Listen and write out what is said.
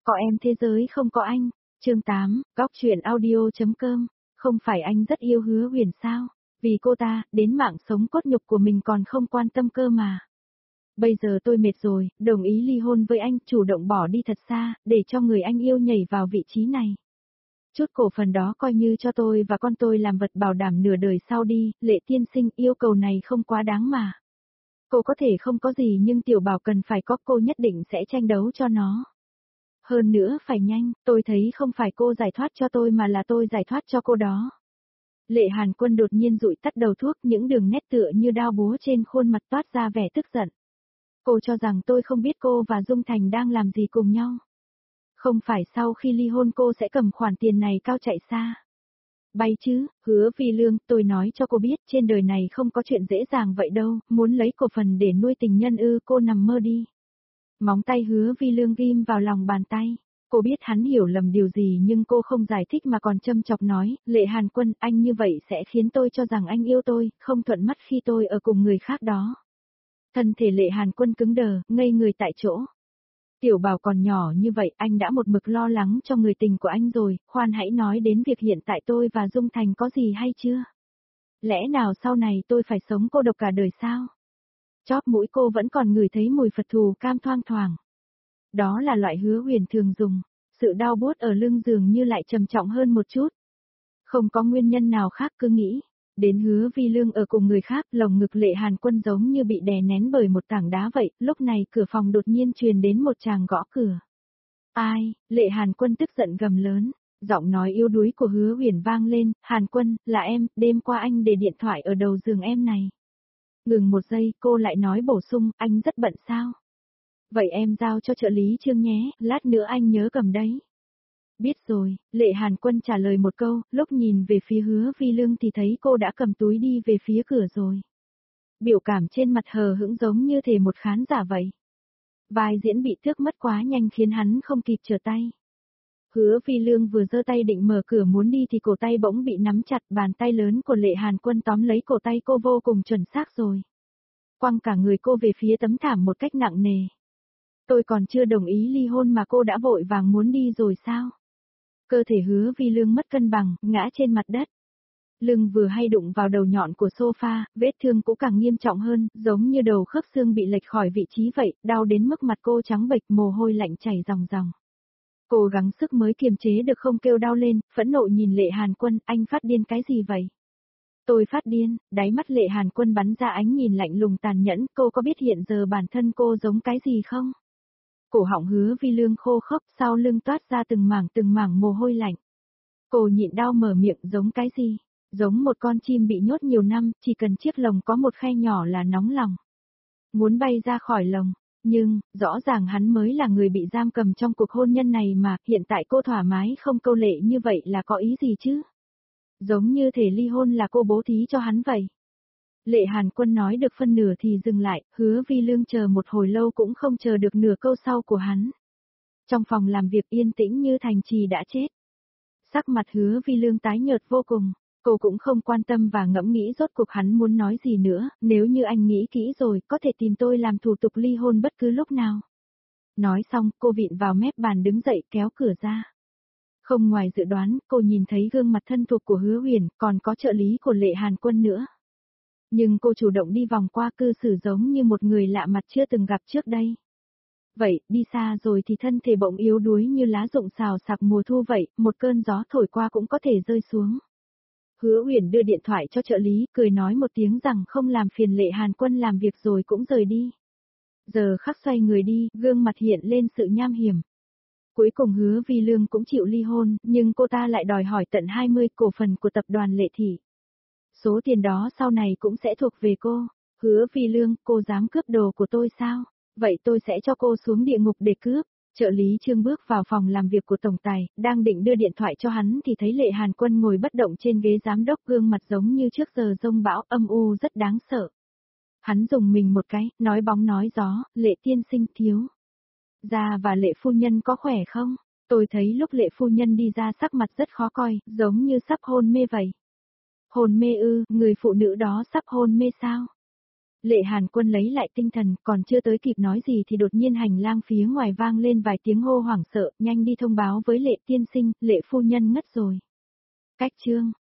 Có em thế giới không có anh. Chương 8, Góc truyện audio.com. Không phải anh rất yêu Hứa Huyền sao? Vì cô ta, đến mạng sống cốt nhục của mình còn không quan tâm cơ mà. Bây giờ tôi mệt rồi, đồng ý ly hôn với anh, chủ động bỏ đi thật xa, để cho người anh yêu nhảy vào vị trí này. Chút cổ phần đó coi như cho tôi và con tôi làm vật bảo đảm nửa đời sau đi, Lệ tiên sinh, yêu cầu này không quá đáng mà. Cô có thể không có gì nhưng Tiểu Bảo cần phải có, cô nhất định sẽ tranh đấu cho nó. Hơn nữa phải nhanh, tôi thấy không phải cô giải thoát cho tôi mà là tôi giải thoát cho cô đó. Lệ Hàn Quân đột nhiên dụi tắt đầu thuốc, những đường nét tựa như đao búa trên khuôn mặt toát ra vẻ tức giận. Cô cho rằng tôi không biết cô và Dung Thành đang làm gì cùng nhau. Không phải sau khi ly hôn cô sẽ cầm khoản tiền này cao chạy xa. Bay chứ, Hứa Vi Lương, tôi nói cho cô biết trên đời này không có chuyện dễ dàng vậy đâu, muốn lấy cổ phần để nuôi tình nhân ư, cô nằm mơ đi. Móng tay Hứa Vi Lương ghim vào lòng bàn tay. Cô biết hắn hiểu lầm điều gì nhưng cô không giải thích mà còn châm chọc nói, Lệ Hàn Quân, anh như vậy sẽ khiến tôi cho rằng anh yêu tôi, không thuận mắt khi tôi ở cùng người khác đó. Thân thể Lệ Hàn Quân cứng đờ, ngây người tại chỗ. Tiểu Bảo còn nhỏ như vậy, anh đã một mực lo lắng cho người tình của anh rồi, khoan hãy nói đến việc hiện tại tôi và Dung Thành có gì hay chưa? Lẽ nào sau này tôi phải sống cô độc cả đời sao? Chóp mũi cô vẫn còn ngửi thấy mùi Phật thù cam thoang thoảng. Đó là loại Hứa Huyền thường dùng, sự đau buốt ở lưng dường như lại trầm trọng hơn một chút. Không có nguyên nhân nào khác cứ nghĩ. Đến Hứa Vi Lương ở cùng người khác, lồng ngực Lệ Hàn Quân giống như bị đè nén bởi một tảng đá vậy, lúc này cửa phòng đột nhiên truyền đến một tràng gõ cửa. Ai? Lệ Hàn Quân tức giận gầm lớn, giọng nói yếu đuối của Hứa Huyền vang lên, Hàn Quân, là em, đêm qua anh để điện thoại ở đầu giường em này. Ngừng một giây, cô lại nói bổ sung, anh rất bận sao? Vậy em giao cho trợ lý Trương nhé, lát nữa anh nhớ cầm đấy. Biết rồi, Lệ Hàn Quân trả lời một câu, lúc nhìn về phía Hứa Vi Lương thì thấy cô đã cầm túi đi về phía cửa rồi. Biểu cảm trên mặt hờ hững giống như thể một khán giả vậy. Vai diễn bị tước mất quá nhanh khiến hắn không kịp trở tay. Hứa Vi Lương vừa giơ tay định mở cửa muốn đi thì cổ tay bỗng bị nắm chặt, bàn tay lớn của Lệ Hàn Quân tóm lấy cổ tay cô vô cùng chuẩn xác rồi. Quăng cả người cô về phía tấm thảm một cách nặng nề. Tôi còn chưa đồng ý ly hôn mà cô đã vội vàng muốn đi rồi sao? Cơ thể Hứa Vi Lương mất cân bằng, ngã trên mặt đất. Lưng vừa hay đụng vào đầu nhọn của sofa, vết thương cũng càng nghiêm trọng hơn, giống như đầu khớp xương bị lệch khỏi vị trí vậy, đau đến mức mặt cô trắng bệch, mồ hôi lạnh chảy ròng ròng. Cô gắng sức mới kiềm chế được không kêu đau lên, phẫn nộ nhìn Lệ Hàn Quân, anh phát điên cái gì vậy? Tôi phát điên, đáy mắt Lệ Hàn Quân bắn ra ánh nhìn lạnh lùng tàn nhẫn, cô có biết hiện giờ bản thân cô giống cái gì không? Cổ họng Hứa Vi Lương khô khốc, sau lưng toát ra từng mảng mồ hôi lạnh. Cô nhịn đau mở miệng, giống cái gì? Giống một con chim bị nhốt nhiều năm, chỉ cần chiếc lồng có một khe nhỏ là nóng lòng. Muốn bay ra khỏi lồng, nhưng, rõ ràng hắn mới là người bị giam cầm trong cuộc hôn nhân này mà, hiện tại cô thoải mái không câu lệ như vậy là có ý gì chứ? Giống như thể ly hôn là cô bố thí cho hắn vậy. Lệ Hàn Quân nói được phân nửa thì dừng lại, Hứa Vi Lương chờ một hồi lâu cũng không chờ được nửa câu sau của hắn. Trong phòng làm việc yên tĩnh như thành trì đã chết. Sắc mặt Hứa Vi Lương tái nhợt vô cùng, cô cũng không quan tâm và ngẫm nghĩ rốt cuộc hắn muốn nói gì nữa, nếu như anh nghĩ kỹ rồi, có thể tìm tôi làm thủ tục ly hôn bất cứ lúc nào. Nói xong, cô vịn vào mép bàn đứng dậy kéo cửa ra. Không ngoài dự đoán, cô nhìn thấy gương mặt thân thuộc của Hứa Huyền, còn có trợ lý của Lệ Hàn Quân nữa. Nhưng cô chủ động đi vòng qua, cư xử giống như một người lạ mặt chưa từng gặp trước đây. Vậy, đi xa rồi thì thân thể bỗng yếu đuối như lá rụng xào xạc mùa thu vậy, một cơn gió thổi qua cũng có thể rơi xuống. Hứa Huyền đưa điện thoại cho trợ lý, cười nói một tiếng rằng không làm phiền Lệ Hàn Quân làm việc rồi cũng rời đi. Giờ khắc xoay người đi, gương mặt hiện lên sự nham hiểm. Cuối cùng Hứa Vi Lương cũng chịu ly hôn, nhưng cô ta lại đòi hỏi tận 20 cổ phần của tập đoàn Lệ Thị. Số tiền đó sau này cũng sẽ thuộc về cô. Hứa Vi Lương, cô dám cướp đồ của tôi sao? Vậy tôi sẽ cho cô xuống địa ngục để cướp. Trợ lý Trương bước vào phòng làm việc của tổng tài, đang định đưa điện thoại cho hắn thì thấy Lệ Hàn Quân ngồi bất động trên ghế giám đốc, gương mặt giống như trước giờ giông bão, âm u rất đáng sợ. Hắn dùng mình một cái, nói bóng nói gió, Lệ tiên sinh thiếu. Gia và Lệ phu nhân có khỏe không? Tôi thấy lúc Lệ phu nhân đi ra sắc mặt rất khó coi, giống như sắp hôn mê vậy. Hôn mê ư, người phụ nữ đó sắp hôn mê sao? Lệ Hàn Quân lấy lại tinh thần, còn chưa tới kịp nói gì thì đột nhiên hành lang phía ngoài vang lên vài tiếng hô hoảng sợ, nhanh đi thông báo với Lệ tiên sinh, Lệ phu nhân ngất rồi. Cách chương